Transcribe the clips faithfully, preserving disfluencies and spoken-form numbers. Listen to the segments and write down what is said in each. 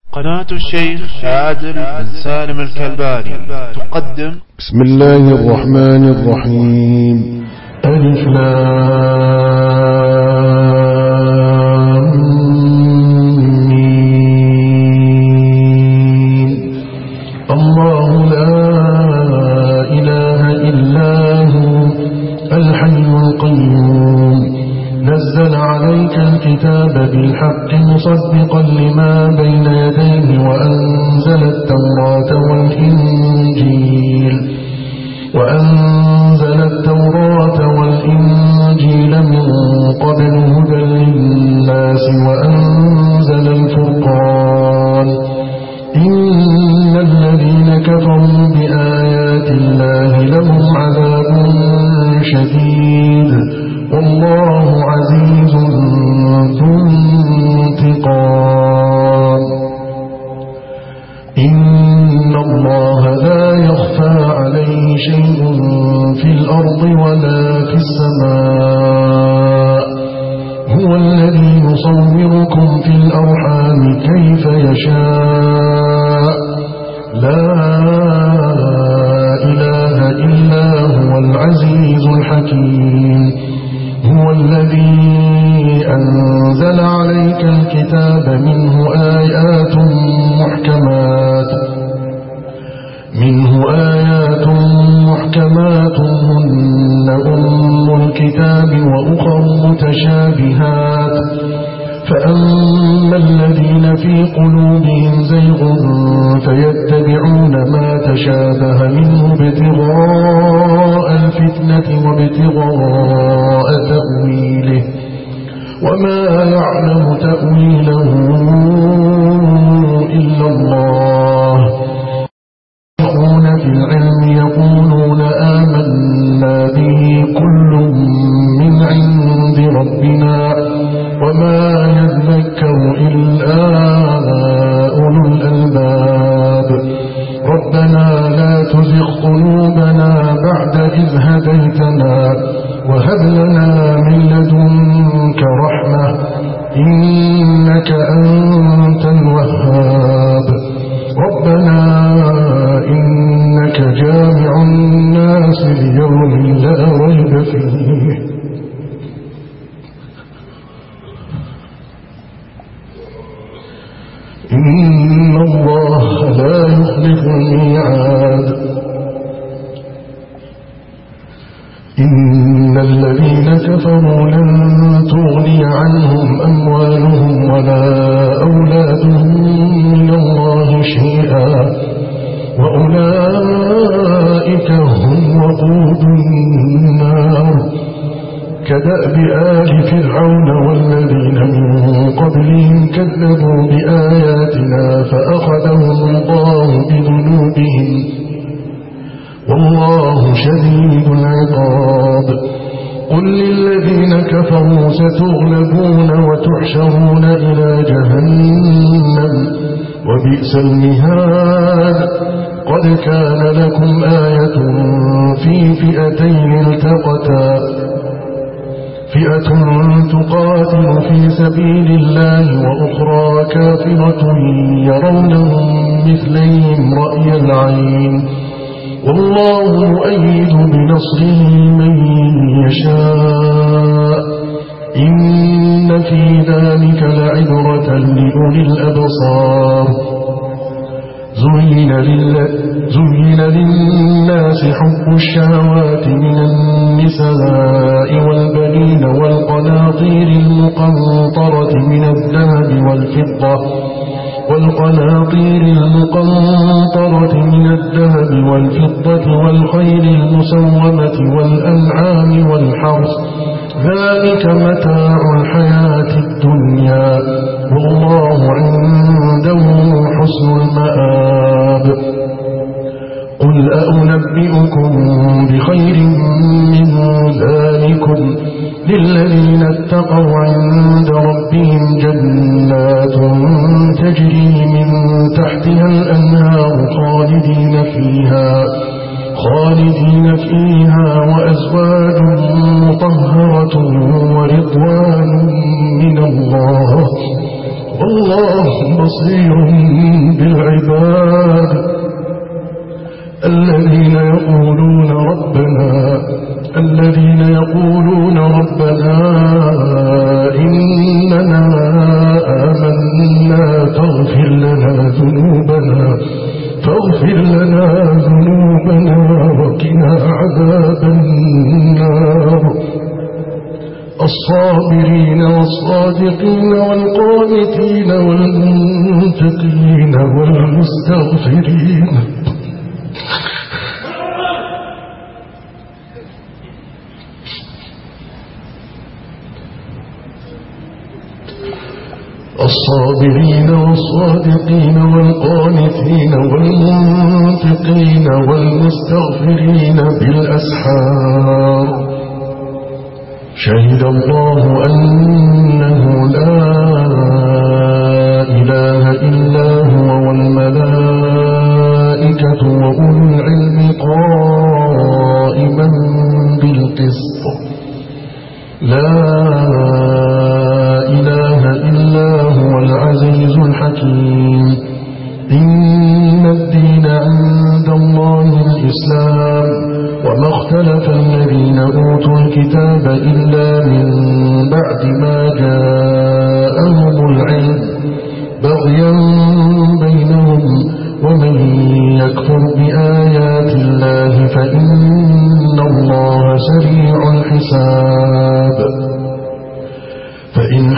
قناة الشيخ عادل بن سالم الكلباني تقدم بسم الله الرحمن الرحيم. ألف لام ميم. الله لا إله إلا هو الحي القيوم نزل عليك الكتاب بالحق مصدقا لما بين يديه وأنزل التوراة والإنجيل وأنزل التوراة والإنجيل من قبل هدى للناس وأنزل الفرقان إن الذين كفروا بآيات الله لهم عذاب شديد والله عزيز ذو انتقام. إن الله لا يخفى عليه شيء في الأرض ولا في السماء هو الذي يصوركم في الأرحام كيف يشاء لا إله إلا هو العزيز الحكيم. هو الذي أنزل عليك الكتاب منه آيات محكمات منه آيات محكمات هن أم الكتاب وأخر متشابهات فأما الذين في قلوبهم زيغ فيتبعون ما تشابه منه ابتغاء الفتنة وابتغاء تأويله وما يعلم تأويله إلا الله. يخون في العلم يقولون آمنا به كل من عند ربنا وما يذكر إلا أولو الألباب. ربنا لا تزغ قلوبنا بعد إذ هديتنا وهب لنا من لدنك رحمة إنك أنت الوهاب. ربنا إنك جامع الناس ليوم لا ريب فيه. إن الله لا يخلف الميعاد. إن الذين كفروا لن تغني عنهم أموالهم ولا أولادهم من الله شيئا وأولئك هم وقود النار كدأب آل فرعون والذين من قبلهم كذبوا بآياتنا فأخذهم الله بذنوبهم والله شديد العقاب. قل للذين كفروا ستغلبون وتحشرون إلى جهنم وبئس المهاد. قد كان لكم آية في فئتين التقتا فئة تقاتل في سبيل الله وأخرى كافرة يرونهم مثليهم رأي العين والله يؤيد بنصره من يشاء. إن في ذلك لعبرة لأولي الأبصار. زين, زين للناس حب الشهوات من النساء والبنين والقناطير المقنطرة من الذهب والفضة والقناطير المقنطرة من الذهب والفضة والخيل المسومة والأنعام والحرث ذلك متاع الحياة الدنيا والله عنده حسن المآب. قل أنبئكم بخير من ذلكم للذين اتقوا عند ربهم جنات تجري من تحتها الأنهار خالدين فيها خالدين فيها وأزواج مطهرة ورضوان من الله والله بصير بالعباد الذين يقولون ربنا الذين يقولون ربنا إننا آمنا فاغفر لنا ذنوبنا فاغفر لنا ذنوبنا وقنا عذاب النار الصابرين والصادقين والقانتين والمنفقين والمستغفرين الصابرين والصادقين والقانتين والمنفقين والمستغفرين بالأسحار شهد الله أنه لا إله إلا هو والملائكة وأولو العلم قائما بالقسط لا إله إلا هو العزيز الحكيم إن الدين عند الله الإسلام وما اختلف الذين أوتوا الكتاب إلا من بعد ما جاءهم العلم بغيا بينهم ومن يكفر بآيات الله فإن الله سريع الحساب فإن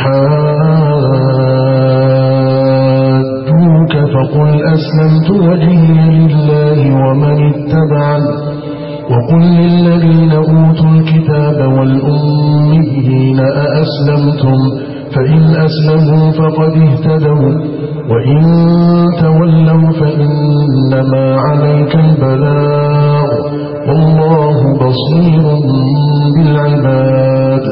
حادوك فقل أسلمت وجهي لله ومن اتبعني وقل للذين أوتوا الكتاب والأميين أأسلمتم فإن أسلموا فقد اهتدوا وإن تولوا فإنما عليك البلاغ والله بصير بالعباد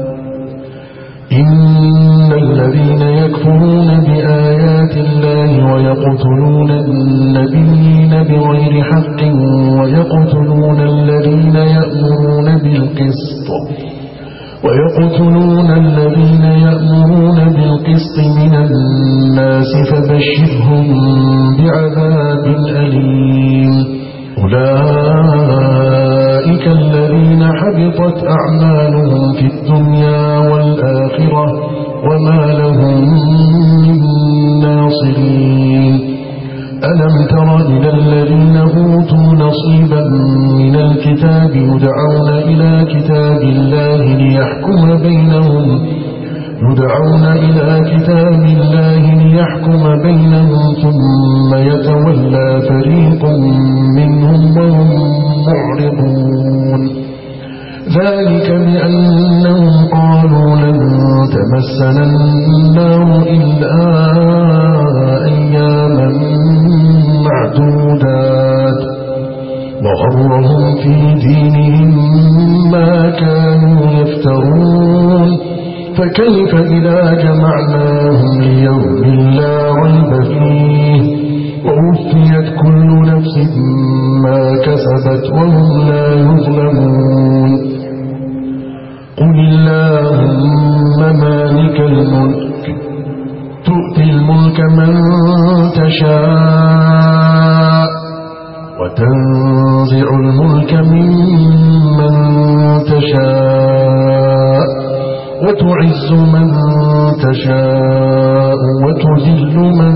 إن الذين يكفرون بآيات الله ويقتلون النبيين بغير حق ويقتلون الذين يأمرون بالقسط ويقتلون الذين يأمرون بالقسط من الناس فبشرهم بعذاب أليم أولئك الذين حبطت أعمالهم في الدنيا والآخرة وما لهم من ناصرين ألم تر إلى الذين أوتوا نصيبا من الكتاب يدعون إلى كتاب الله ليحكم بينهم يدعون إلى كتاب الله ليحكم بينهم ثم يتولى فريق منهم وهم معرضون ذلك بأنهم قالوا لن تمسنا النار إلا أياما معدودات وغرهم في دينهم ما كانوا يفترون فكيف إذا جمعناهم ليوم لا ريب فيه ووفيت كل نفس ما كسبت وهم لا يظلمون قل اللهم مالك الملك تؤتي الملك من تشاء وتنزع الملك ممن تشاء وتعز من تشاء وتذل من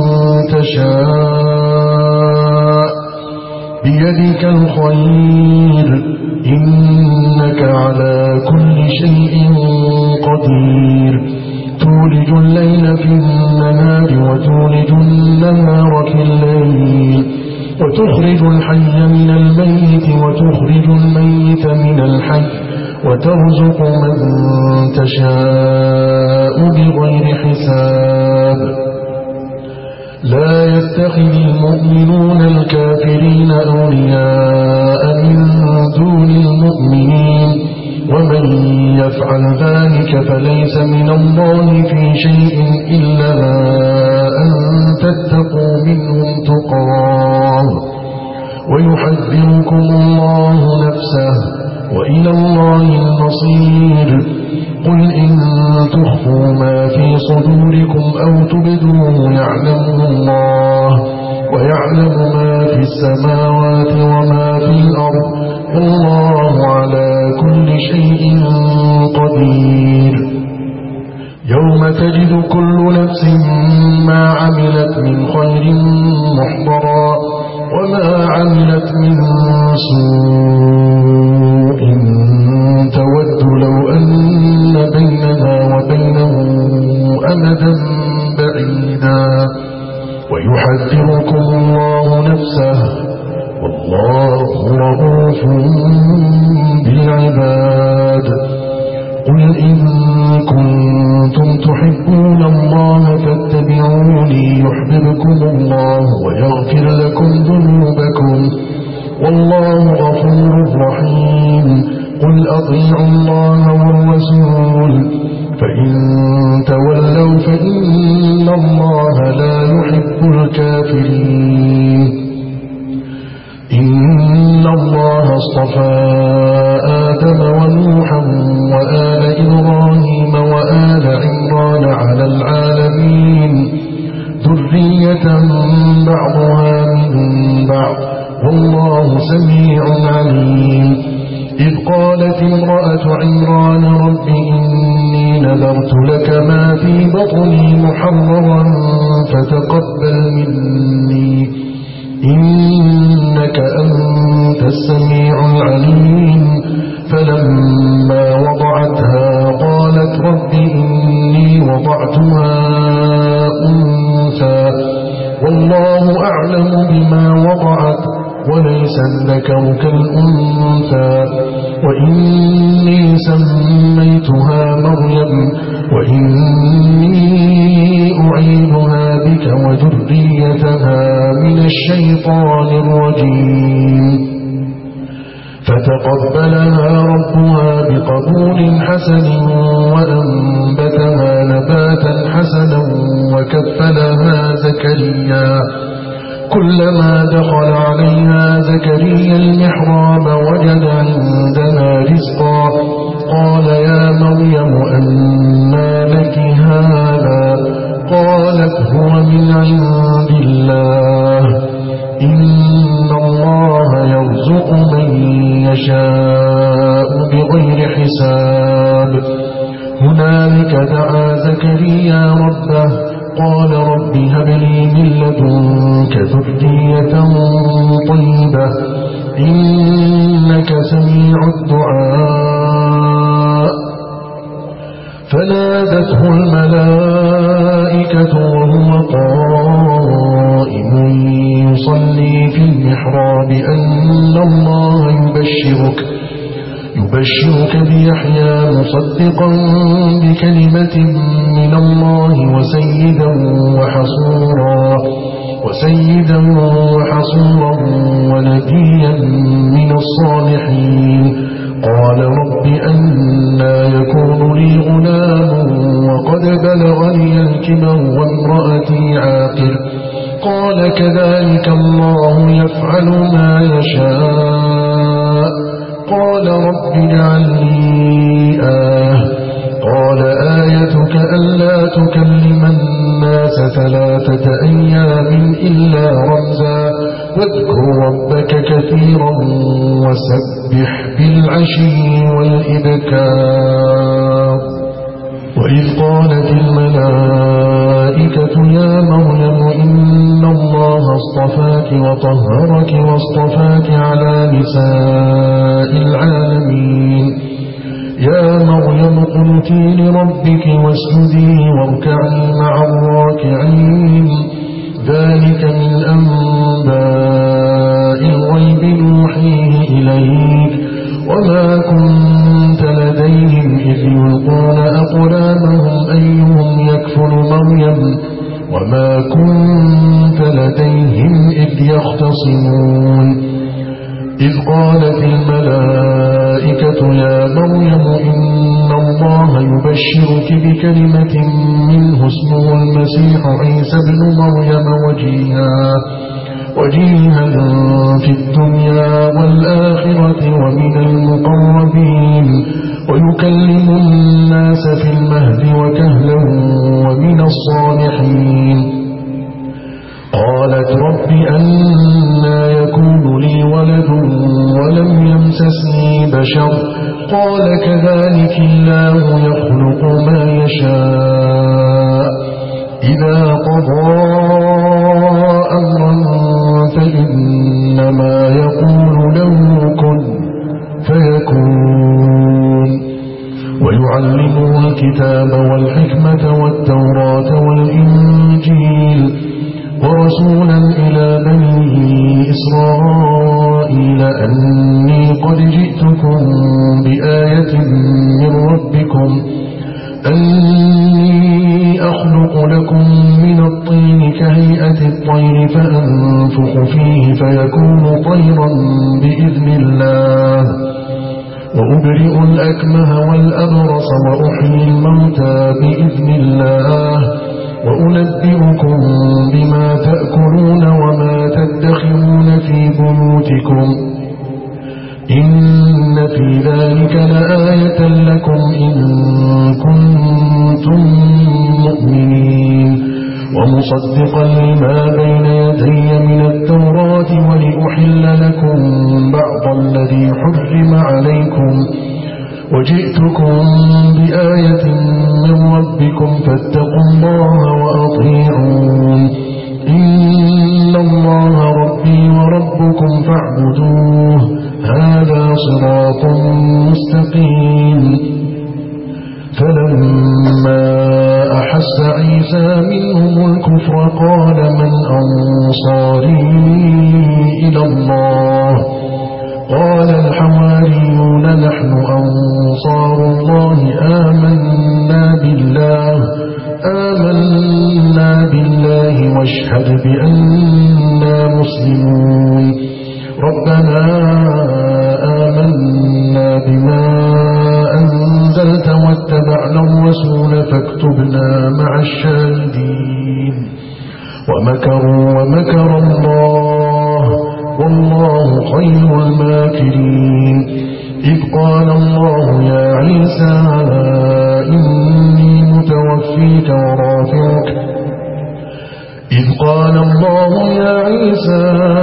تشاء بيدك الخير إنك على كل شيء قدير تولج الليل في النهار وتولج النهار في الليل وتخرج الحي من الميت وتخرج الميت من الحي وترزق من تشاء بغير حساب لا يتخذ المؤمنون الكافرين أولياء من دون المؤمنين ومن يفعل ذلك فليس من الله في شيء إلا أن تتقوا منهم تقاه ويحذركم الله نفسه وإلى الله المصير قل إن تخفوا ما في صدوركم أو تبدوه يعلمه الله ويعلم ما في السماوات وما في الأرض والله على كل شيء قدير. يوم تجد كل نفس ما عملت من خير محضرا وما عملت من سوء تود لو أن بينها وبينه أمدا بعيدا ويحذركم الله نفسه والله رؤوف بالعباد. قل إن كنتم تحبون الله فاتبعوني يحببكم الله ويغفر لكم ذنوبكم والله غفور رحيم. قل أطيعوا الله والرسول فإن تولوا فإن الله لا يحب الكافرين. إن الله اصطفى آدم ونوحا وآل إبراهيم وآل عمران على العالمين ذرية بعضها من بعض والله سميع عليم. إذ قالت امرأة عمران رب إني نذرت لك ما في بطني محررا فتقبل مني إنك أنت السميع العليم. فلما وضعتها قالت رب إني وضعتها أنثى والله أعلم بما وضعت وليس الذكر كالأنثى وإني سميتها مريم وإني أعيذها بك وذريتها من الشيطان الرجيم. فتقبلها ربها بقبول حسن وأنبتها نباتا حسنا وكفلها زكريا. كلما دخل عليها زكريا المحراب وجد عندها رزقا قال يا مريم أنى لك هذا قالت هو من عند الله إن الله يرزق من يشاء بغير حساب. هنالك دعا زكريا ربه قال رب هب لي من لدنك ذرية طيبة إنك سميع الدعاء. فنادته الملائكة وهو قائم يصلي في المحراب أن الله يبشرك يبشرك بيحيى مصدقا بكلمة من الله وسيدا وحصورا وسيدا وحصورا ونبيا من الصالحين. قال رب أنى يكون لي غلام وقد بلغني الكبر وامرأتي عاقر قال كذلك الله يفعل ما يشاء. قال رب اجعل لي آية قال آيتك ألا تكلم الناس ثلاثة أيام إلا رمزا واذكر ربك كثيرا وسبح بالعشي والإبكار. وإذ قالت الملائكة يا مريم إن الله اصطفاك وطهرك واصطفاك على نساء العالمين. يا مريم قنتي لربك واسجدي واركعي مع الراكعين. ذلك من أنباء الغيب نوحيه إليك وما كنت لديهم إذ يلقون أقلامهم أيهم يكفل مريم وما كنت لديهم إذ يختصمون. إذ قالت الملائكة يا مريم إن الله يبشرك بكلمة منه اسمه المسيح عيسى بن مريم وجيها وجيها في الدنيا والآخرة ومن المقربين ويكلم الناس في المهد وكهلا ومن الصالحين. قالت رب أنى يكون لي ولد ولم يمسسني بشر قال كذلك الله يخلق ما يشاء إذا قضى أمرا فإنما يقول له كن فيكون. ويعلمه الكتاب والحكمة والتوراة والإنجيل ورسولا إلى بني إسرائيل أني قد جئتكم بآية من ربكم أني أخلق لكم من الطين كهيئة الطير فأنفخ فيه فيكون طيرا بإذن الله وأبرئ الأكمه والأبرص وأحيي الموتى بإذن الله وأنبئكم بما تأكلون وما تدخرون في بيوتكم إن في ذلك لآية لكم إن كنتم مؤمنين. ومصدقا لما بين يدي من التوراة ولأحل لكم بعض الذي حرم عليكم وجئتكم بآية من ربكم فاتقوا الله وأطيعون إن الله ربي وربكم فاعبدوه هذا صراط مستقيم. فلما أحس عيسى منهم الكفر قال من أنصاري إلى الله قال الحواريون نحن أنصار الله آمنا بالله آمنا بالله واشهد بأننا مسلمون. ربنا آمنا بما أنزلت واتبعنا الرسول فاكتبنا مع الشاهدين. ومكروا ومكر الله والله خير الماكرين. إذ قال الله يا عيسى إني متوفيك ورافعك إذ قال الله يا عيسى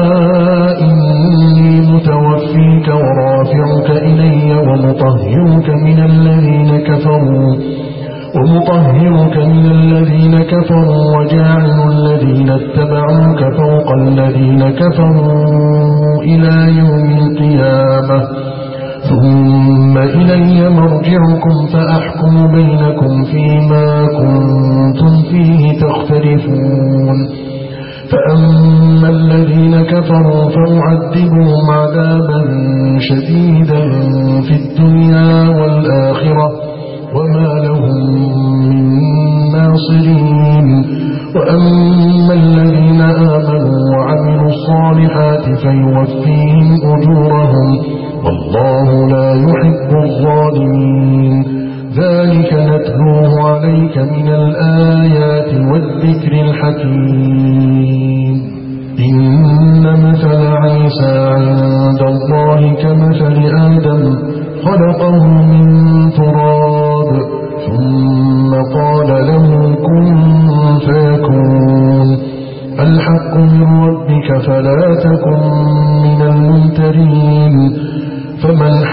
إني متوفيك ورافعك إلي ومطهرك من الذين كفروا ومطهرك من الذين كفروا وجاعل الذين اتبعوك فوق الذين كفروا إلى يوم القيامة ثم إلي مرجعكم فأحكم بينكم فيما كنتم فيه تختلفون. فأما الذين كفروا فأعذبهم عذابا شديدا في الدنيا والآخرة وما لهم من ناصرين. وأما الذين آمنوا وعملوا الصالحات فيوفيهم أجورهم والله لا يحب الظالمين. ذلك نتلوه عليك من الآيات والذكر الحكيم. إن مثل عيسى عند الله كمثل آدم خلقه من تراب ثم قال له كن فيكون. الحق من ربك فلا تكن من الممترين. فمن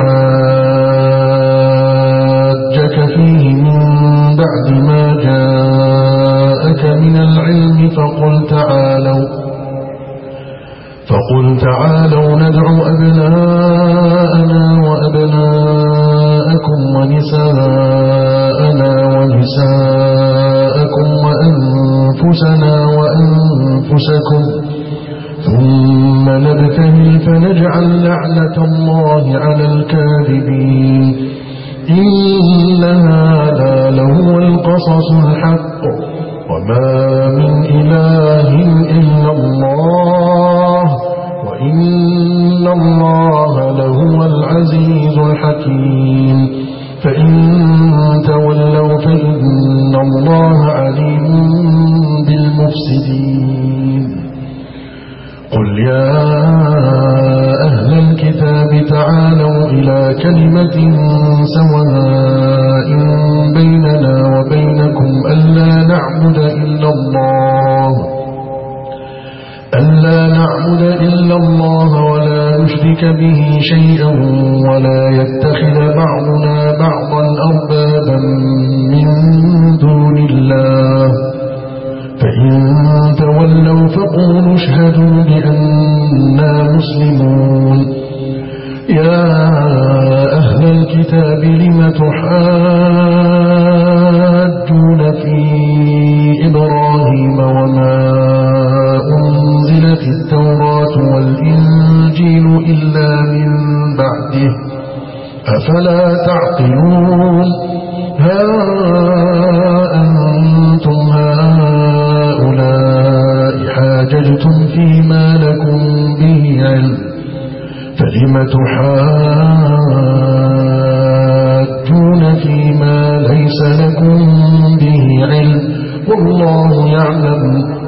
حاجك فيه من بعد ما جاءك من العلم فقل تعالوا فقل تعالوا ندع أبناءنا وأبناءكم ونساءنا ونساءكم وأنفسنا وأنفسكم ثم نبتهل فنجعل لعنة الله على الكاذبين. إن هذا لهو القصص الحق وما من إله إلا الله وإن الله لهو العزيز الحكيم. فإن تولوا فإن الله عليم بالمفسدين. قل يا أهل الكتاب تعالوا إلى كلمة سواء بيننا وبينكم ألا نعبد إلا الله ألا نعبد إلا الله ولا نشرك به شيئا ولا يتخذ بعضنا بعضا أربابا من دون الله فإن تولوا فقولوا اشهدوا بأننا مسلمون يا أهل الكتاب لم تحاجون في إبراهيم وما أنزلت التوراة والإنجيل إلا من بعده أفلا تعقلون ها أنتم هؤلاء حاججتم فيما لكم به علم فلم تحاجون فيما ليس لكم به علم والله يعلم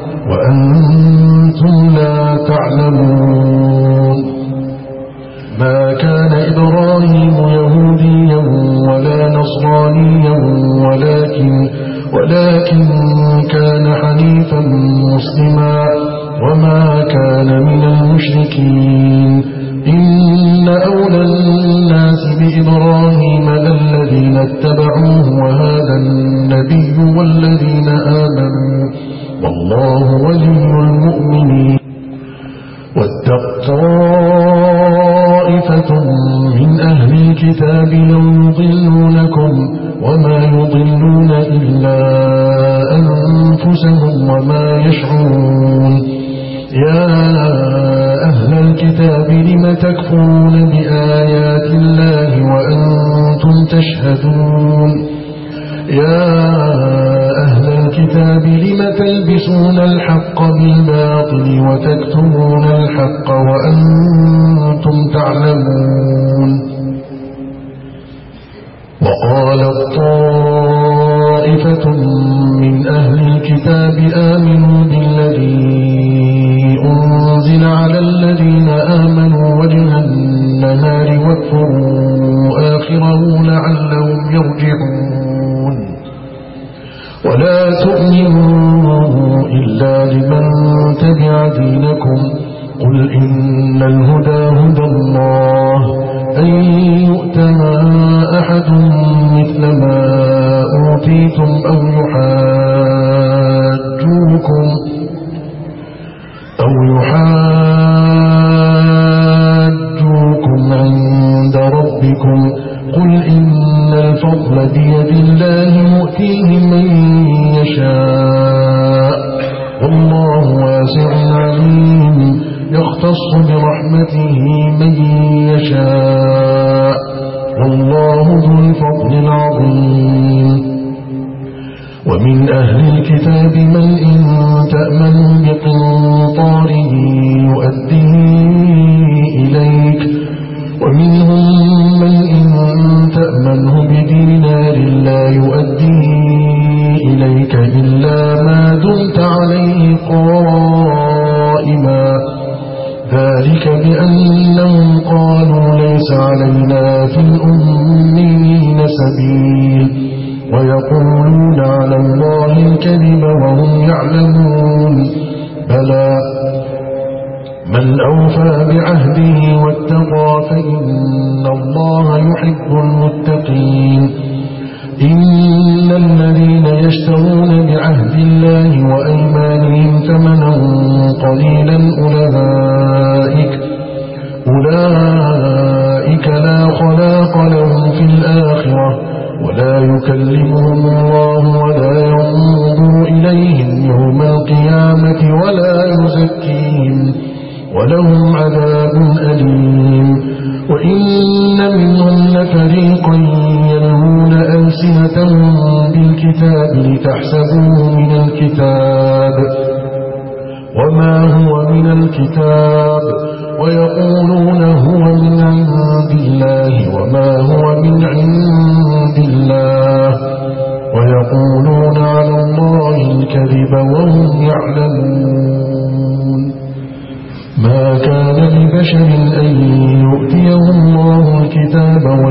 وأنتم لا تعلمون ما كان إبراهيم يهوديا ولا نصرانيا ولكن ولكن كان حنيفا مسلما وما كان من المشركين إن أولى الناس بإبراهيم للذين اتبعوه وهذا النبي والذين آمنوا والله ولي المؤمنين واتق طائفة من أهل الكتاب لو يضلونكم وما يضلون إلا أنفسهم وما يشعرون يا أهل الكتاب لم تكفرون بآيات الله وأنتم تشهدون يا أهل الكتاب لم تلبسون الحق بالباطل وتكتمون الحق وأنتم تعلمون وقالت طائفة من أهل الكتاب آمنوا بالذي أنزل على الذين آمنوا وجه النهار واكفروا آخره لعلهم يرجعون ولا تؤمنوا إلا لمن تبع دينكم قل إن الهدى هدى الله أن يؤتى أحد مثل ما أوتيتم أو يحاجوكم أو يحاجوكم عند ربكم قل إن الفضل بيد الله يؤتيه من يشاء والله واسع عليم يختص برحمته من يشاء والله ذو الفضل العظيم ومن أهل الكتاب من إن تأمنوا بقنطاره يؤديه إليك ومنهم من إن تأمنه بدينار لا يؤديه إليك إلا ما دمت عليه قائما ذلك بأنهم قالوا ليس علينا في الأمين سبيل ويقولون على الله الكذب وهم يعلمون بلى من أوفى بعهده واتقى فإن الله يحب المتقين إن الذين يشترون بعهد الله وأيمانهم ثمنا قليلا أولئك أولئك لا خلاق لهم في الآخرة ولا يكلمهم الله ولا ينظر إليهم يوم القيامة ولا يزكيهم ولهم عذاب أليم وإن منهم لفريقا يلهون ألسنتهم بالكتاب لتحسبوه من الكتاب وما هو من الكتاب ويقولون هو من عند الله وما هو من عند الله ويقولون على الله الكذب وهم يعلمون ما كان لبشر أن يؤتيه الله الكتاب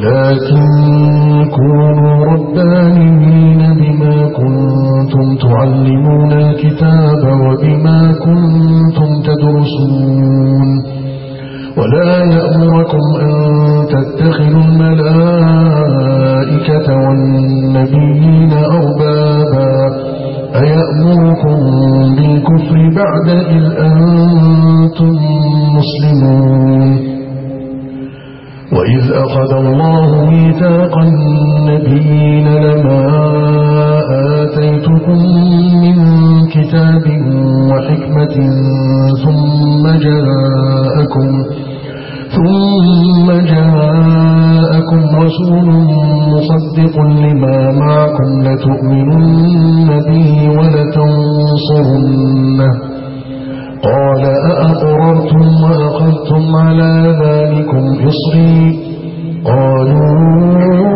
ولكن كونوا ربانيين بما كنتم تعلمون الكتاب وبما كنتم تدرسون ولا يأمركم أن تتخذوا الملائكة والنبيين أربابا أيأمركم بالكفر بعد إذ أنتم مسلمون وإذ أخذ الله ميثاق النبيين لما آتيتكم من كتاب وحكمة ثم جاءكم ثم جاءكم رسول مصدق لما معكم لتؤمنن به ولتنصرنه قال أأقررتم وأخذتم على ذلكم إصري قالوا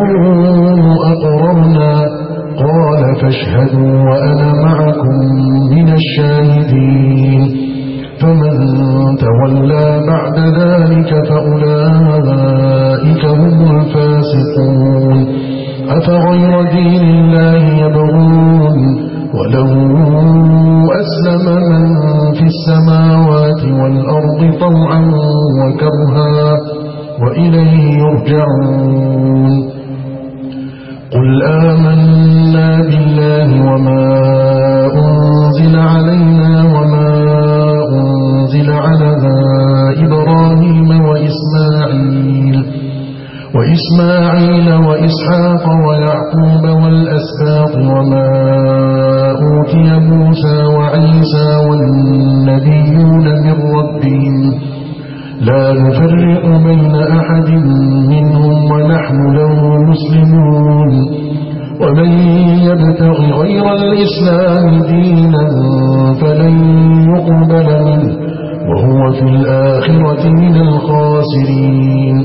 أقررنا قال فاشهدوا وأنا معكم من الشاهدين فمن تولى بعد ذلك فأولئك هم الفاسقون أفغير دين الله يبغون وله أسلم من في السماوات والأرض طوعا وكرها وإليه يرجعون قل آمنا بالله وما أنزل علينا وما أنزل على إبراهيم وإسماعيل وإسماعيل وإسحاق ويعقوب والأسباط وما أوتي موسى وعيسى والنبيون من ربهم لا نفرق بين أحد منهم ونحن له مسلمون ومن يبتغ غير الإسلام دينا فلن يقبل منه وهو في الآخرة من الخاسرين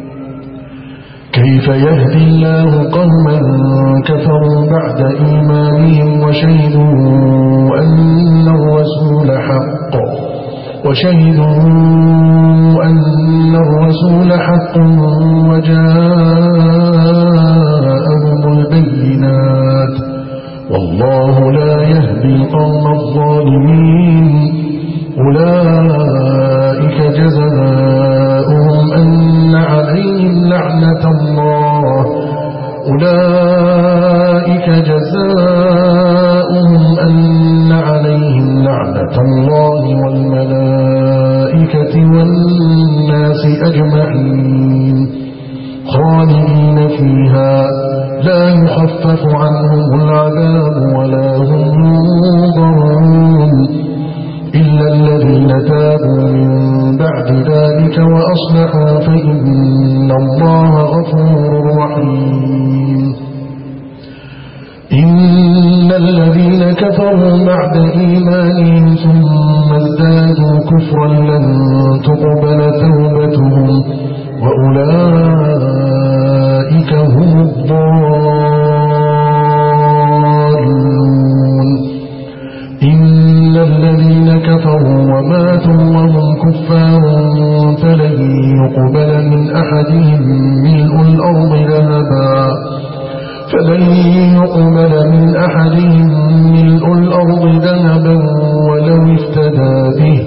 كيف يهدي الله قوما كفروا بعد إيمانهم وشهدوا أن الرسول حق وشهدوا أن الرسول حق وجاءهم البينات والله لا يهدي القوم الظالمين أولئك جزاؤهم أن عليهم لعنة الله أولئك جزاؤهم أن عليهم لعنة الله والملائكة والناس أجمعين خالدين فيها لا يخفف عنهم العذاب ولا هم ينظرون إلا الذين تابوا من بعد ذلك وأصلحوا فإن الله غفور رحيم إن الذين كفروا بعد إيمانهم ثم ازدادوا كفرا لن تقبل توبتهم وأولئك هم الضالون إن الذين كفروا وماتوا وهم كفار فلن يقبل من أحدهم ملء الأرض ذهبا فلن يقبل من أحدهم ملء الأرض ذهبا ولو افتدى به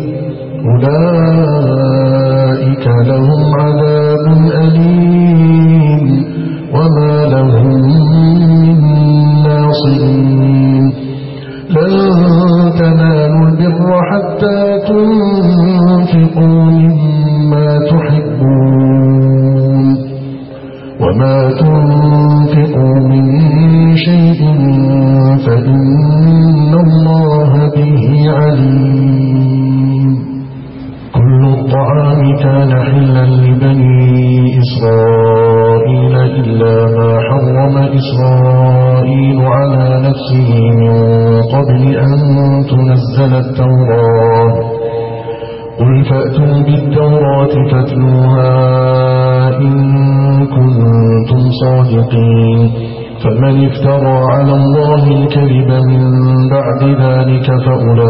أولئك لهم عذاب أليم وما لهم من ناصرين لن تنالوا البر حتى تنفقوا مما تحبون وما تنفقوا من شيء فإن الله به عليم كل الطعام كان حلا لبني إسرائيل إلا ما حرم إسرائيل على نفسه من قبل أن تنزل التوراة قل فأتوا بالتوراة فاتلوها إن كنتم صادقين فمن افترى على الله الكذب من بعد ذلك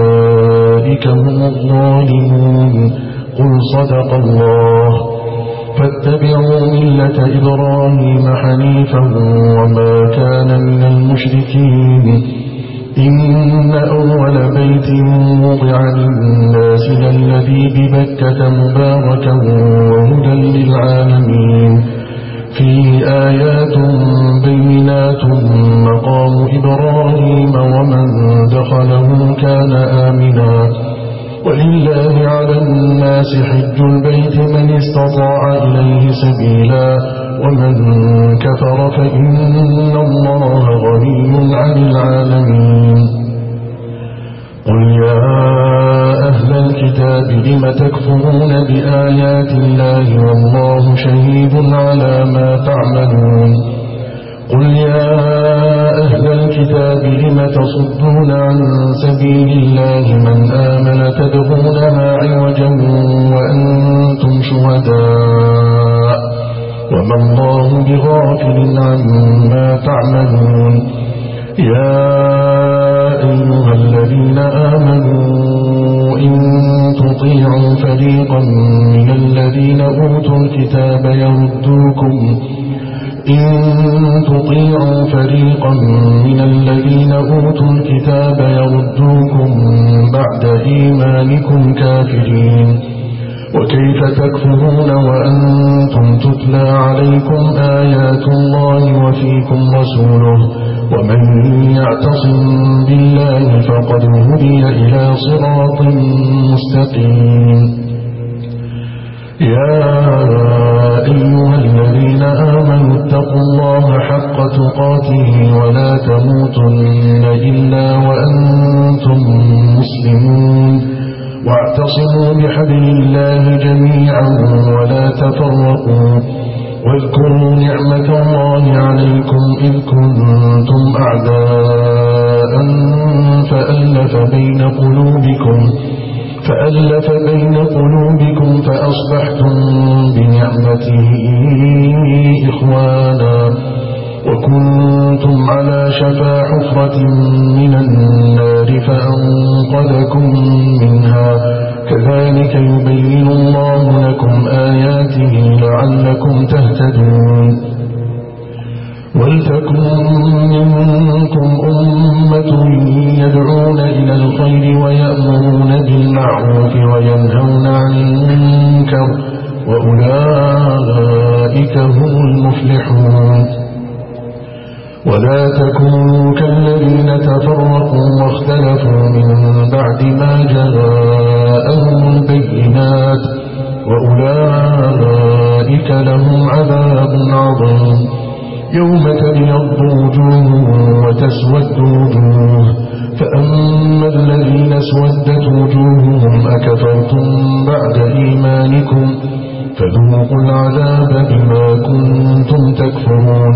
فأولئك هم الظالمون قل صدق الله فاتبعوا ملة إبراهيم حنيفا وما كان من المشركين إن أول بيت وضع للناس للذي ببكة مباركا وهدى للعالمين فيه آيات بينات مقام إبراهيم ومن دخله كان آمنا ولله على الناس حج البيت من استطاع إليه سبيلا ومن كفر فإن الله غني عن العالمين قل يا أهل الكتاب لم تكفرون بآيات الله والله شهيد على ما تعملون قل يا أهل الكتاب لم تصدون عن سبيل الله من آمن تبغونها عوجا وأنتم شهداء وما الله بغافل عما تعملون يا أيها الذين آمنوا إن تطيعوا فريقا من الذين أوتوا الكتاب يردوكم إن تطيعوا فريقا من الذين أوتوا الكتاب يردوكم بعد إيمانكم كافرين وكيف تكفرون وأنتم تتلى عليكم آيات الله وفيكم رسوله ومن يعتصم بالله فقد هدي إلى صراط مستقيم يا أيها الذين آمنوا اتقوا الله حق تقاته ولا تموتن إلا وأنتم مسلمون واعتصموا بحبل الله جميعا ولا تفرقوا واذكروا نعمة الله عليكم إذ كنتم أعداء فألف بين قلوبكم فألف بين قلوبكم فأصبحتم بنعمته إخوانا وكنتم على شفا حفرة من النار فأنقذكم منها كذلك يبين الله لكم آياته لعلكم تهتدون ولتكن منكم أمة يدعون إلى الخير ويأمرون بالمعروف وينهون عن المنكر وأولئك هم المفلحون ولا تكونوا كالذين تفرقوا واختلفوا من بعد ما جاءهم البينات وأولئك لهم عذاب عظيم يوم تبيض وجوه وتسود وجوه فأما الذين اسودت وجوههم أكفرتم بعد إيمانكم فذوقوا العذاب بما كنتم تكفرون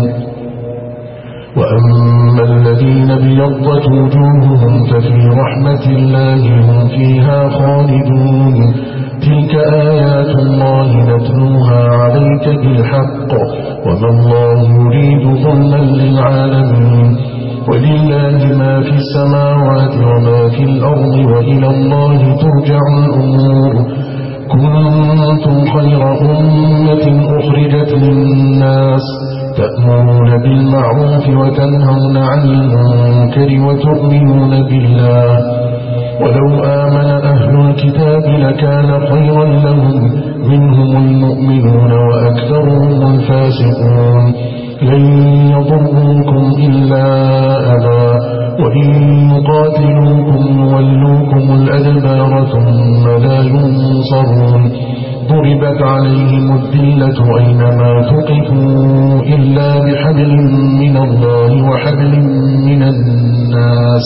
وأما الذين ابيضت وجوههم ففي رحمة الله هم فيها خالدون تلك آيات الله نتلوها عليك بالحق وما الله يريد ظلما للعالمين ولله ما في السماوات وما في الأرض وإلى الله ترجع الأمور كنتم خير أمة أخرجت للناس تأمرون بالمعروف وتنهون عن المنكر وتؤمنون بالله ولو آمن أهل الكتاب لكان خيرا لهم منهم المؤمنون وأكثرهم الفاسقون لن يضروكم إلا أذى وإن يقاتلوكم يولوكم الأدبار ثم لا ينصرون ضربت عليهم الذلة أينما ثقفوا إلا بحبل من الله وحبل من الناس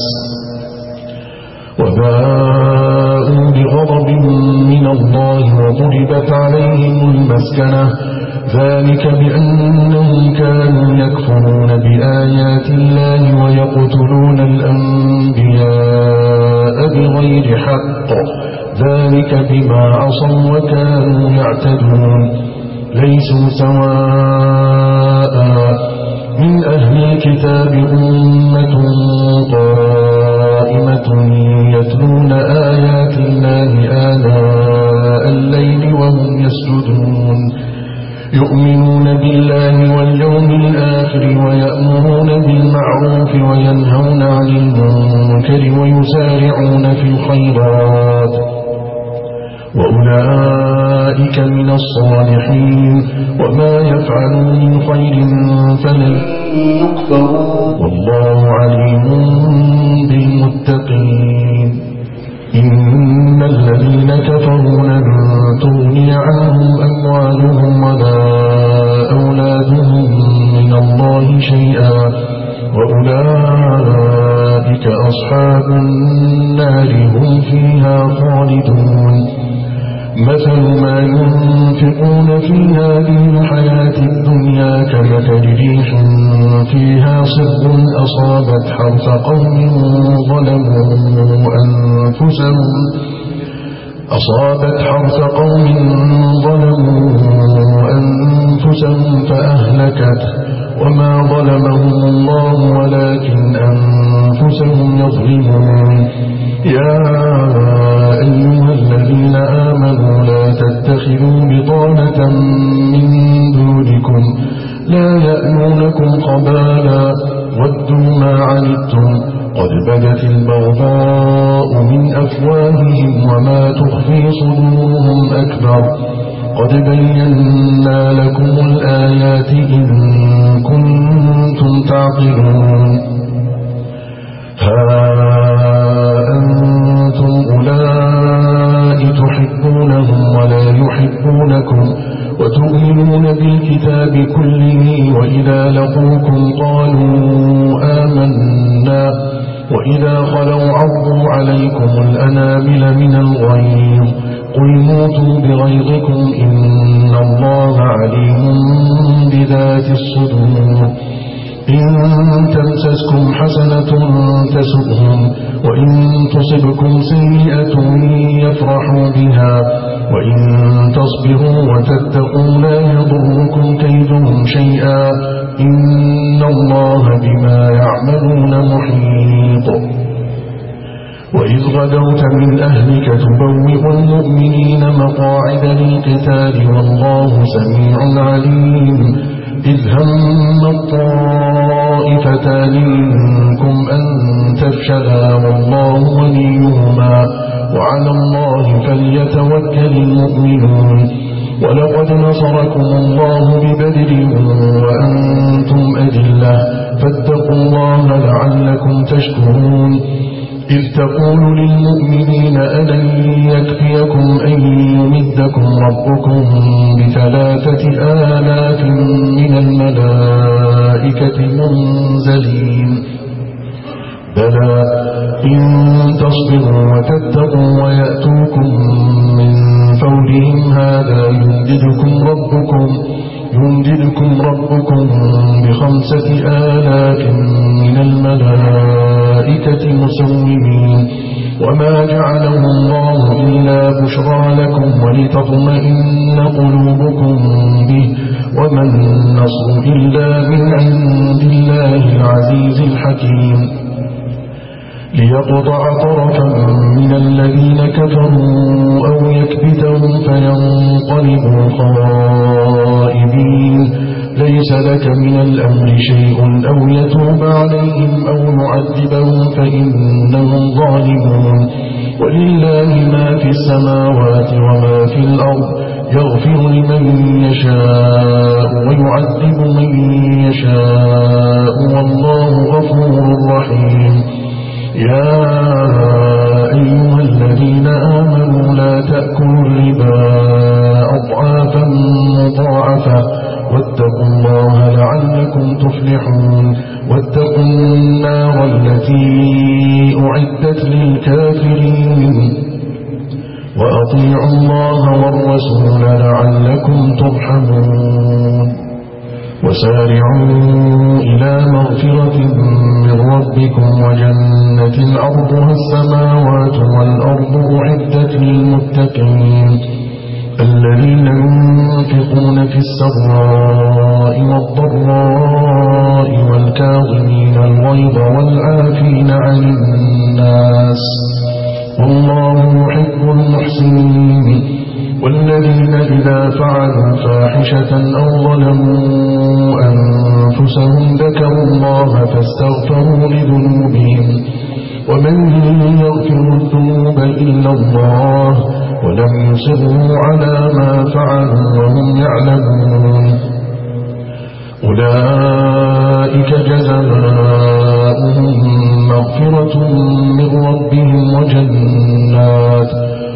وباءوا بغضب من الله وضربت عليهم المسكنة ذلك بأنهم كانوا يكفرون بآيات الله ويقتلون الأنبياء بغير حق ذلك بما عصوا وكانوا يعتدون ليسوا سواء من أهل الكتاب أمة قائمة يتلون آيات الله آناء الليل وهم يسجدون يؤمنون بالله واليوم الآخر ويأمرون بالمعروف وينهون عن المنكر ويسارعون في الخيرات وأولئك من الصالحين وما يفعلوا من خير فلن يكفروا والله عليم بالمتقين إن الذين كفروا لن تغني عنهم أموالهم ولا أولادهم من الله شيئا وأولئك أصحاب النار هم فيها خالدون مثل ما ينفقون في هذه الحياة الدنيا كمثل ريح فيها صر أصابت حرث قوم ظلموا أنفسهم أصابت حرث قوم ظلموا أنفسهم فأهلكت وما ظلمهم الله ولكن أنفسهم يظلمون يا أيها الذين آمنوا لا تتخذوا بطانة من دونكم لا يألونكم خبالا ودوا ما عنتم قد بدت البغضاء من أفواههم وما تخفي صدورهم أكبر قد بينا لكم الآيات إن كنتم تعقلون ها أنتم أولئك تحبونهم ولا يحبونكم وتؤمنون بالكتاب كله وإذا لقوكم قالوا آمنا وإذا خلوا عضوا عليكم الأنامل من الغيظ قل موتوا بغيظكم إن الله عليم بذات الصدور إن تمسسكم حسنة تسؤهم وإن تصبكم سيئة يفرحوا بها وإن تصبروا وتتقوا لا يضركم كيدهم شيئا إن الله بما يعملون محيط وإذ غدوت من أهلك تبوئ المؤمنين مقاعد للقتال والله سميع عليم إذ هم الطائفتان منكم أن تفشلا والله وليهما وعلى الله فليتوكل المؤمنون ولقد نصركم الله ببدر وأنتم أذلة فاتقوا الله لعلكم تشكرون إذ تقول للمؤمنين ألن يكفيكم أن يمدكم ربكم بثلاثة آلاف من الملائكة منزلين بلى إن تصبروا وتتقوا ويأتوكم من فورهم هذا يمددكم ربكم يمددكم ربكم بخمسة آلاف من الملائكة مسومين وما جعله الله إلا بشرى لكم ولتطمئن قلوبكم به وما النصر إلا من عند الله العزيز الحكيم ليقطع طرفا من الذين كفروا أو يكبتهم فينقلبوا خائبين ليس لك من الأمر شيء أو يتوب عليهم أو يعذبهم فإنهم ظالمون ولله ما في السماوات وما في الأرض يغفر لمن يشاء ويعذب من يشاء والله غفور رحيم يا أيها الذين آمنوا لا تأكلوا الربا أضعافا مضاعفة واتقوا الله لعلكم تفلحون واتقوا النار التي أعدت للكافرين وأطيعوا الله والرسول لعلكم ترحمون وسارعوا إلى مغفرة من ربكم وجنة عرضها السماوات والأرض أعدت للمتقين الذين ينفقون في السراء والضراء والكاظمين الغيظ والعافين عن الناس والله يحب المحسنين والذين إذا فعلوا فاحشة أو ظلموا أنفسهم ذكروا الله فاستغفروا لذنوبهم ومن يغفر الذنوب إلا الله ولم يصروا على ما فعلوا وهم يعلمون أولئك جزاؤهم مغفرة من ربهم وجنات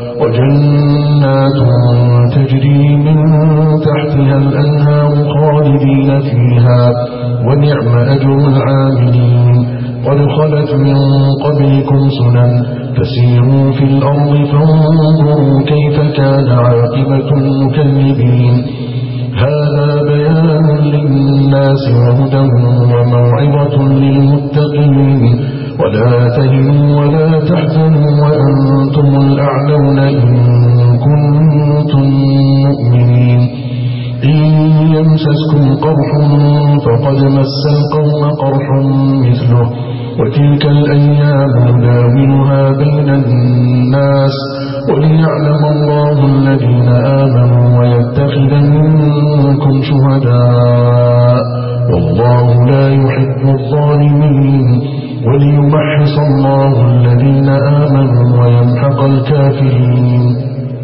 وجنات تجري من تحتها الأنهار خالدين فيها ونعم أجر العاملين قد خلت من قبلكم سنن فسيروا في الأرض فانظروا كيف كان عاقبة المكذبين هذا بيان للناس وهدى وموعظة للمتقين ولا تهنوا ولا تحزنوا وأنتم الأعلون إن كنتم مؤمنين إن يمسسكم قرح فقد مس القوم قرح مثله وتلك الأيام نداولها بين الناس وليعلم الله الذين آمنوا ويتخذ منكم شهداء والله لا يحب الظالمين وليمحص الله الذين آمنوا ويمحق الكافرين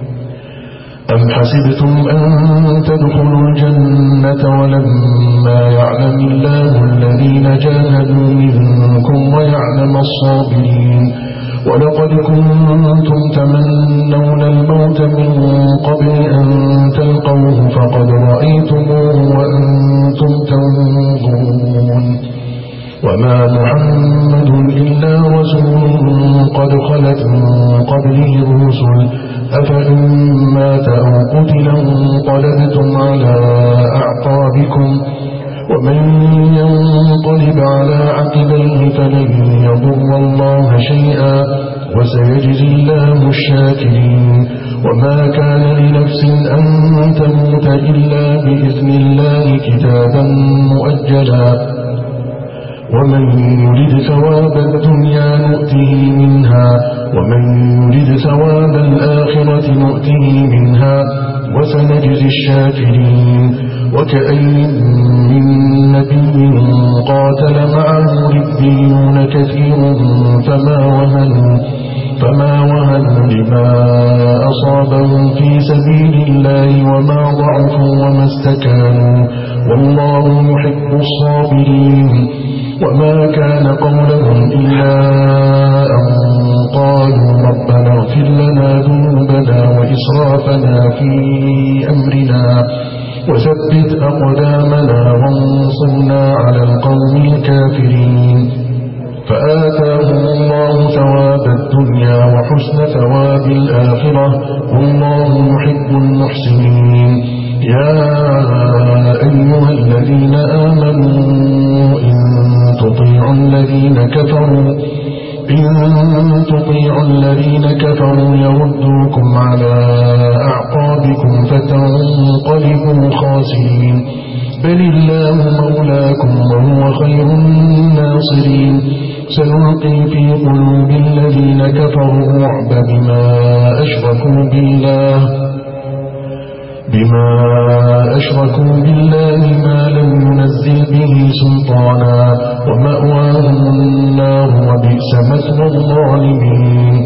أم حسبتم أن تدخلوا الجنة ولما يعلم الله الذين جاهدوا منكم ويعلم الصابرين ولقد كنتم تمنون الموت من قبل أن تلقوه فقد رأيتموه وأنتم تنظرون وما محمد إلا رسول قد خلت من قبله الرسل أفإن مات أو قتل انقلبتم على أعقابكم ومن ينقلب على عقبيه فلن يضر الله شيئا وسيجزي الله الشاكرين وما كان لنفس أن تموت إلا بإذن الله كتابا مؤجلا ومن يريد ثواب الدنيا نؤته منها ومن يريد ثواب الآخرة نؤته منها وسنجزي الشاكرين وكأين من نبي قاتل معه ربيون كثير فما وهنوا فما وهنوا لما أصابهم في سبيل الله وما ضعفوا وما استكانوا والله يحب الصابرين وما كان قولهم إلا أن قالوا ربنا اغفر لنا ذنوبنا وإسرافنا في أمرنا وثبت أقدامنا وانصرنا على القوم الكافرين فآتاهم الله ثواب الدنيا وحسن ثواب الآخرة والله يحب المحسنين يا أيها الذين آمنوا إن تطيعوا الذين كفروا إن تطيعوا الذين كفروا يردوكم على أعقابكم فتنقلبوا خاسرين بل الله مولاكم وهو خير الناصرين سنلقي في قلوب الذين كفروا الرعب بما أشركوا بالله بما أشركوا بالله ما لم ينزل به سلطانا ومأواهم النار وبئس مثوى الظالمين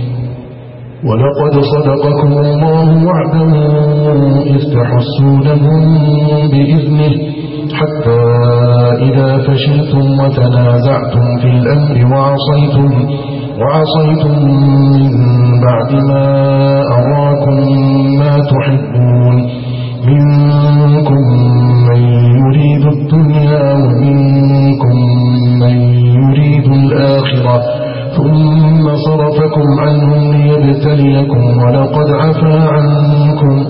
ولقد صدقكم الله وعده إذ تحسونهم بإذنه حتى إذا فشلتم وتنازعتم في الأمر وعصيتم وعصيتم من بعد ما أراكم ما تحبون منكم من يريد الدنيا ومنكم من يريد الآخرة ثم صرفكم عنهم ليبتليكم ولقد عفا عنكم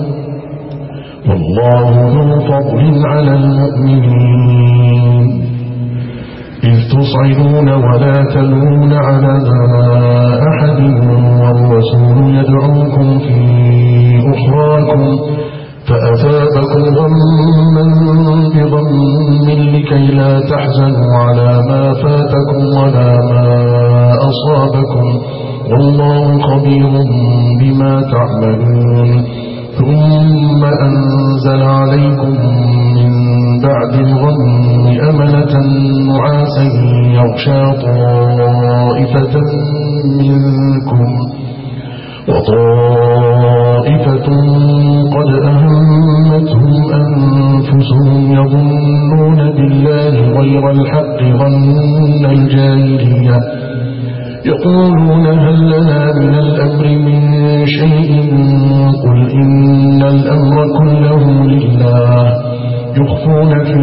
والله ذو فضل على المؤمنين إذ تصعدون ولا تلون على أحد والرسول يدعوكم في أخراكم فأثابكم غما بغم لكي لا تحزنوا على ما فاتكم ولا ما أصابكم والله خبير بما تعملون أمنة نعاسا يغشى طائفة منكم وطائفة قد أهمتهم أنفسهم يظنون بالله غير الحق ظن الجاهلية يقولون هل لنا من الأمر من شيء قل إن الأمر كله لله يخفون في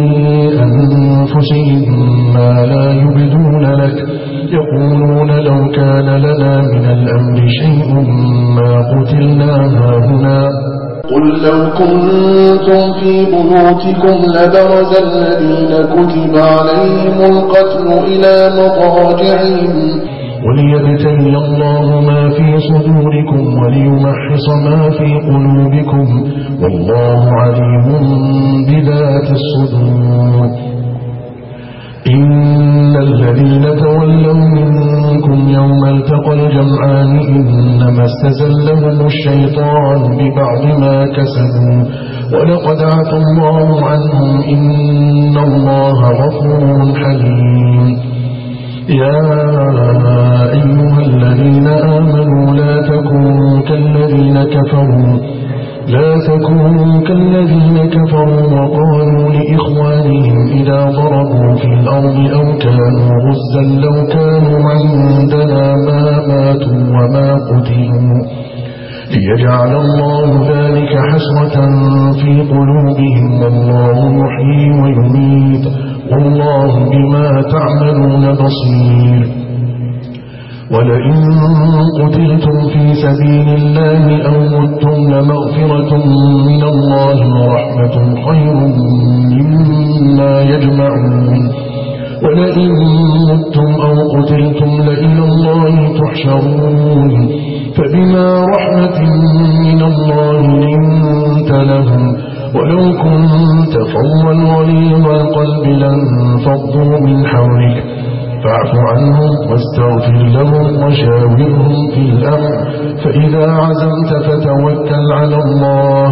أنفسهم ما لا يبدون لك يقولون لو كان لنا من الأمر شيء ما قتلنا هاهنا قل لو كنتم في بيوتكم لبرز الذين كتب عليهم القتل إلى مضاجعهم وليبتلي الله ما في صدوركم وليمحص ما في قلوبكم والله عليم بذات الصدور إن الذين تولوا منكم يوم التقى الجمعان إنما استزلهم الشيطان ببعض ما كسبوا ولقد عفى الله عنهم إن الله غفور حليم يا أيها الذين آمنوا لا تكونوا كالذين كفروا لا تكونوا كالذين كفروا وقالوا لإخوانهم إذا ضربوا في الأرض أو كانوا غزا لو كانوا عندنا ما ماتوا وما قتلوا ليجعل الله ذلك حسرة في قلوبهم والله يحيي ويميت والله بما تعملون بصير ولئن قتلتم في سبيل الله أو متم لمغفرة من الله ورحمة خير مما يجمعون ولئن متم أو قتلتم لإلى الله تحشرون فبما رحمة من الله لنت لهم ولو كنت فظا غليظ القلب لانفضوا من حولك فاعف عنهم واستغفر لهم وشاورهم في الأمر فإذا عزمت فتوكل على الله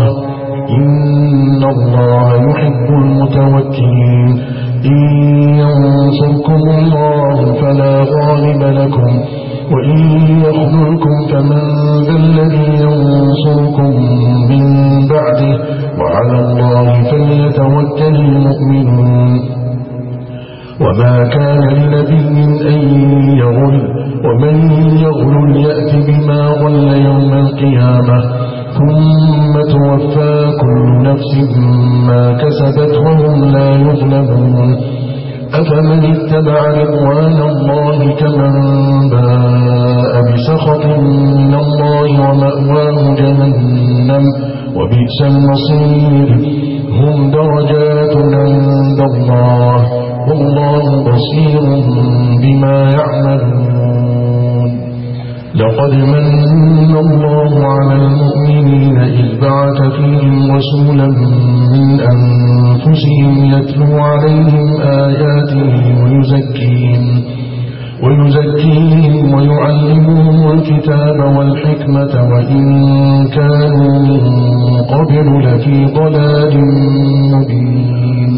إن الله يحب المتوكلين إن ينصركم الله فلا غالب لكم وإن يخذلكم فمن ذا الذي ينصركم من بعده وعلى الله فليتوكل المؤمنون وما كان لنبي أن يغل ومن يغل يأت بما غل يوم القيامة ثم توفى كل نفس ما كسبت وهم لا يظلمون أفمن اتبع رضوان الله كمن باء بسخط من الله ومأواه جهنم وبئس المصير هم درجات عند الله والله بصير بما يعملون لقد من الله على المؤمنين إذ بعث فيهم رسولا من أنفسهم يتلو عليهم آياته ويزكيهم ويزكيهم ويعلمهم الكتاب والحكمة وإن كانوا من قبل لفي ضلال مبين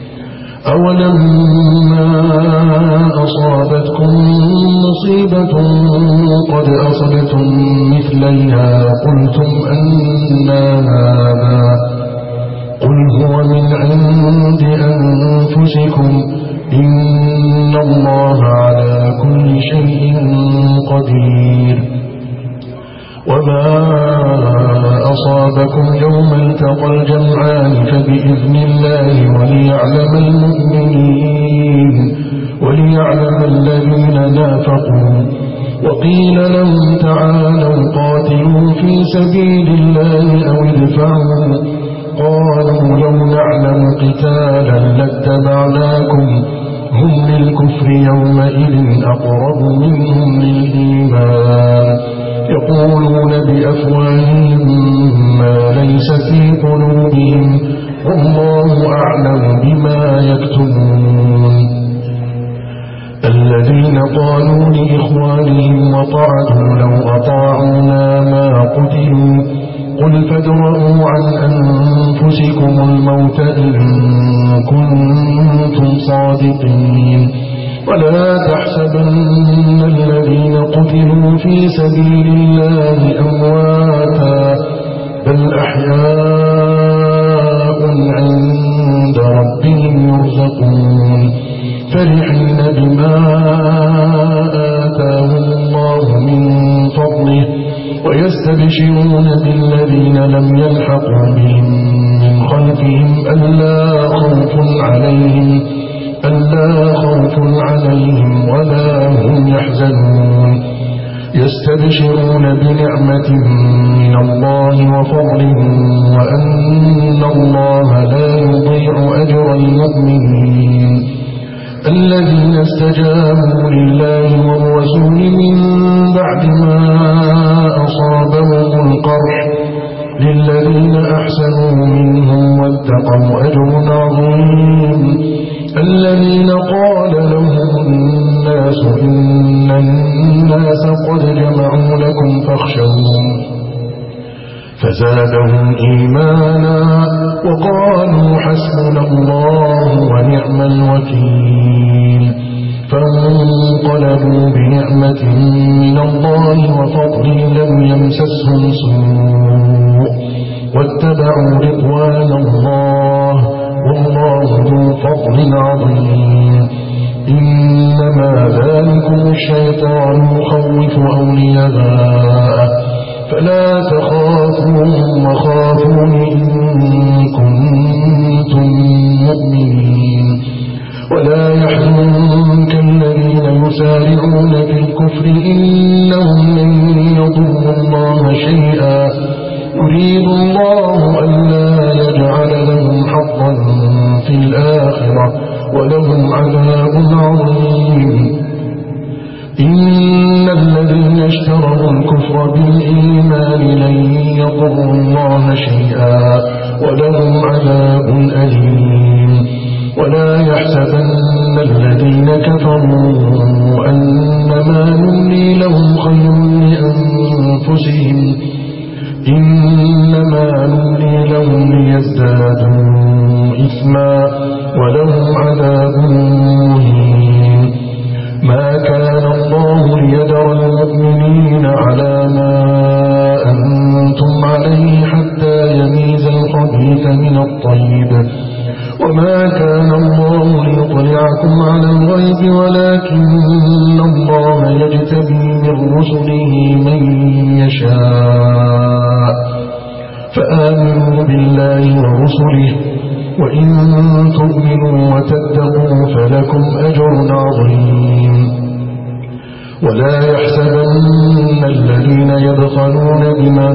أولما أصابتكم مصيبة قد أصبتم مثليها قلتم أنى هذا قل هو من عند أنفسكم إن الله على كل شيء قدير وما أصابكم يوم التقى الجمعان فبإذن الله وليعلم المؤمنين وليعلم الذين نافقوا وقيل لهم تعالوا قاتلوا في سبيل الله أو ادفعوا قالوا لو نعلم قتالا لاتبعناكم هم للكفر يومئذ أقرب منهم للإيمان يقولون بأفواههم ما ليس في قلوبهم والله أعلم بما يكتمون الذين قالوا لإخوانهم وطعنوا لو أطاعونا ما قتلوا قل فادرءوا عن أنفسكم الموت إن كنتم صادقين ولا تحسبن الذين قتلوا في سبيل الله أمواتا بل أحياء عند ربهم يرزقون فرحين بما آتاهم الله من فضله ويستبشرون بالذين لم يلحقوا بهم من خلفهم ألا خوف عليهم ألا خوف عليهم ولا هم يحزنون يستبشرون بنعمة من الله وفضل وأن الله لا يضيع أجر المؤمنين الذين استجابوا لله والرسول من بعد ما أصابهم القرح للذين أحسنوا منهم واتقوا أجر عظيم الذين قال لهم الناس إن الناس قد جمعوا لكم فاخشوهم فزادهم إيمانا وقالوا حسبنا الله ونعم الوكيل فانقلبوا بنعمة من الله وفضل لم يمسسهم سوء واتبعوا رضوان الله والله ذو فضل عظيم إنما ذلكم الشيطان يخوف أولياءه فلا تخافوهم وخافون إن كنتم مؤمنين ولا يحزنك الذين يسارعون في الكفر إنهم لن يضروا الله شيئا يريد الله ألا يجعل لهم حظا في الآخرة ولهم عذاب عظيم إن الذين اشتروا الكفر بالإيمان لن يضروا الله شيئا ولهم عذاب أليم ولا يحسبن الذين كفروا أنما نملي لهم خير لأنفسهم إنما نملي لهم ليزدادوا إثما ولهم عذاب مهين ما كان الله ليذر المؤمنين على ما أنتم عليه حتى يميز الخبيث من الطيب وما كان الله ليطلعكم على الغيب ولكن الله يجتبي من رسله من يشاء فآمنوا بالله ورسله وإن تؤمنوا وتتقوا فلكم أجر عظيم ولا يحسبن الذين يبخلون بما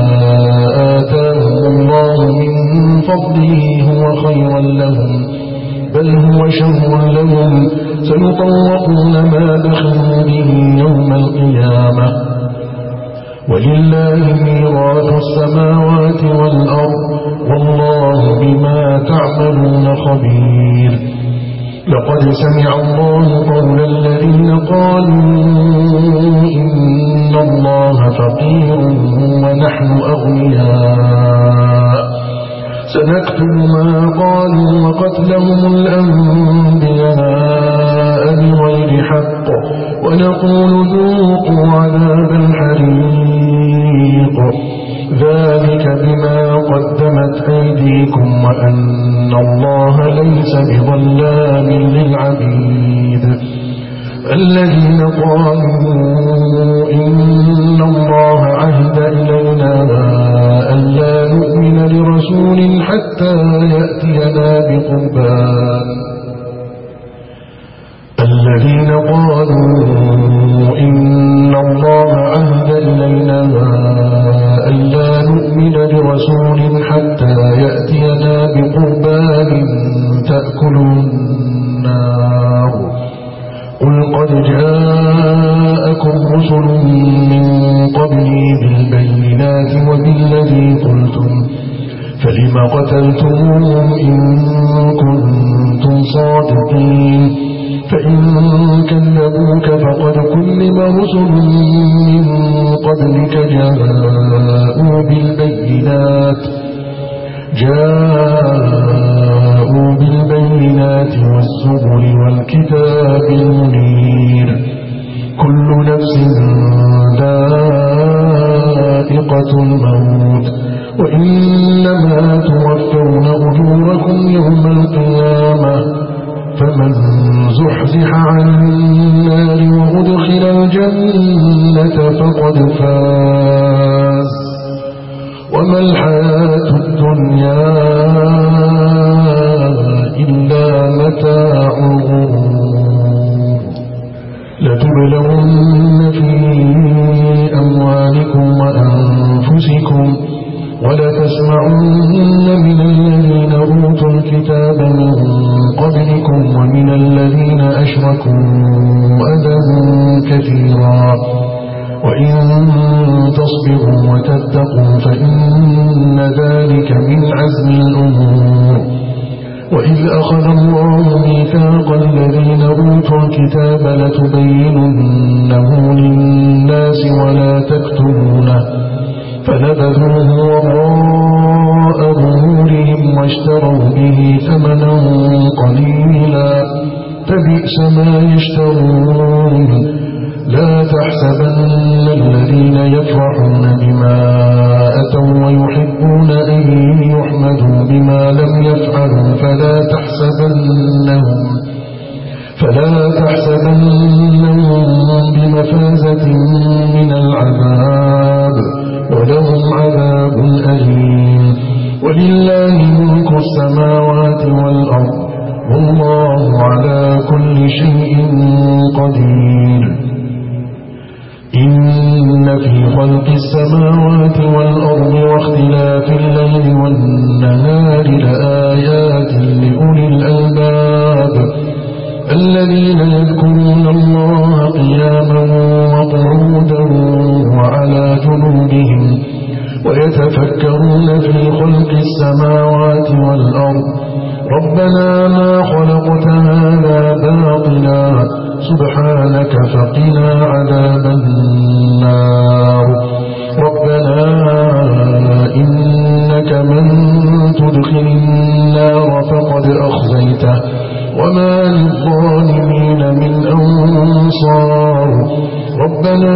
آتاهم الله من فضله هو خيرا لهم بل هو شر لهم سيطوقون ما بخلوا به يوم القيامة ولله ميراث السماوات والأرض والله بما تعملون خبير لقد سمع الله قول الذين قالوا إن الله فقير ونحن أغنياء سنكتب ما قالوا وقتلهم الأنبياء بغير حق ونقول ذوقوا عذاب الحريق ذلك بما قدمت أيديكم وأن الله ليس بظلام للعبيد الذين قالوا إن الله عهد إلينا ألا نؤمن لرسول حتى يأتينا بقربان الذين قالوا إن الله عهد إلينا ألا نؤمن لرسول حتى يأتينا بقربان تأكله النار قل قد جاءكم رسل من قبلي بالبينات وبالذي قلتم فلم قتلتموهم إن كنتم صادقين فإن كذبوك فقد كلم رسل من قبلك جاءوا بالبينات جاءوا بالبينات زحزح عن النار وأدخل الجنة فقد فاز وما الحياة الدنيا إلا متاع الغرور لتبلغن في أموالكم وأنفسكم ولتسمعن من الذين أوتوا الكتاب من قبلكم ومن الذين أشركوا أذى كثيرا وإن تصبروا وتتقوا فإن ذلك من عزم الأمور وإذ أخذ الله ميثاق الذين أوتوا الكتاب لتبيننه للناس ولا تكتمونه فنبذوه وراء ظهورهم واشتروا به ثمنا قليلا فبئس ما يشترون لا تحسبن الذين يفرحون بما أتوا ويحبون أن يحمدوا بما لم يفعلوا فلا تحسبنهم فلا تحسبنهم بمفازة من العذاب ولهم عذاب أليم ولله ملك السماوات والأرض والله على كل شيء قدير إن في خلق السماوات والأرض واختلاف الليل والنهار لآيات لأولي الألباب الذين يذكرون الله قياما وقعودا وعلى جنوبهم ويتفكرون في خلق السماوات والأرض ربنا ما خلقت هذا باطلا سبحانك فقنا عذاب النار ربنا إنك من تدخل النار فقد أخزيته وما للظالمين من أنصار ربنا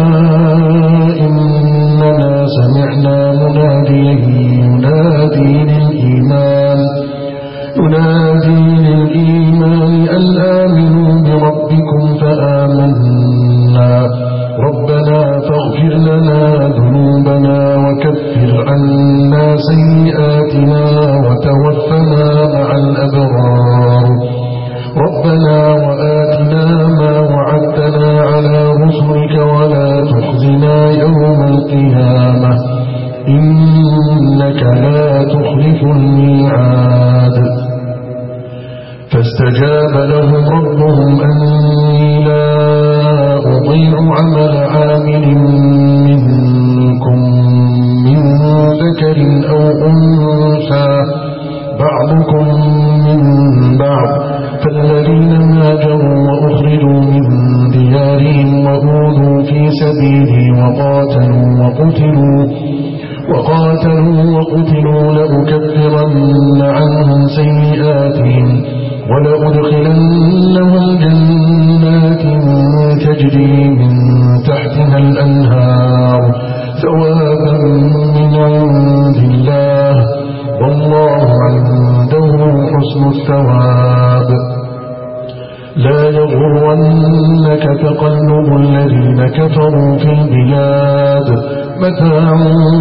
إننا سمعنا مناديا ينادي للإيمان ينادي للإيمان أن آمنوا بربكم فآمنا ربنا فاغفر لنا ذنوبنا وكفر عنا سيئاتنا وتوفنا مع الأبرار ربنا وآتنا ما وعدتنا على رسلك ولا تخزنا يوم القيامة إنك لا تخلف الميعاد فاستجاب لهم ربهم أني لا أضيع عمل عامل منكم من ذكر أو أنثى بعضكم من بعض فالذين هاجروا وأخرجوا من ديارهم وأوذوا في سبيلي وقاتلوا وقتلوا وقاتلوا وقتلوا لأكفرن عنهم سيئاتهم ولأدخلنهم جنات تجري من تحتها الأنهار ثوابا من عند الله والله عنده حسن الثواب لا يغرنك تقلب الذين كفروا في البلاد متاع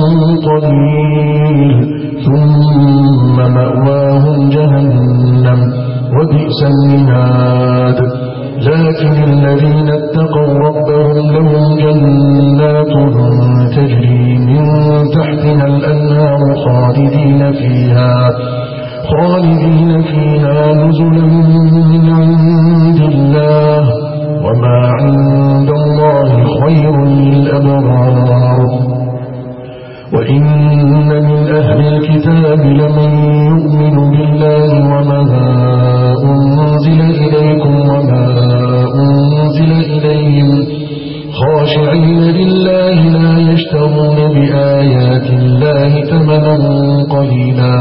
قليل ثم مأواهم جهنم وبئس المهاد لكن الذين اتقوا ربهم لهم جنات تجري من تحتها الأنهار خالدين فيها خالدين فيها نزلا من عند الله وما عند الله خير للأبرار وإن من أهل الكتاب لمن يؤمن بالله وما أنزل إليكم وما أنزل إليهم خاشعين لله لا يشترون بآيات الله ثمنا قليلا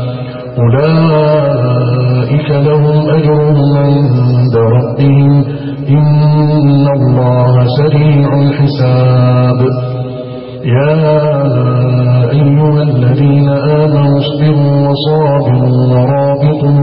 أولئك لهم أجرهم عند ربهم إن الله سريع الحساب يا أيها الذين آمنوا اصبروا وصابروا ورابطوا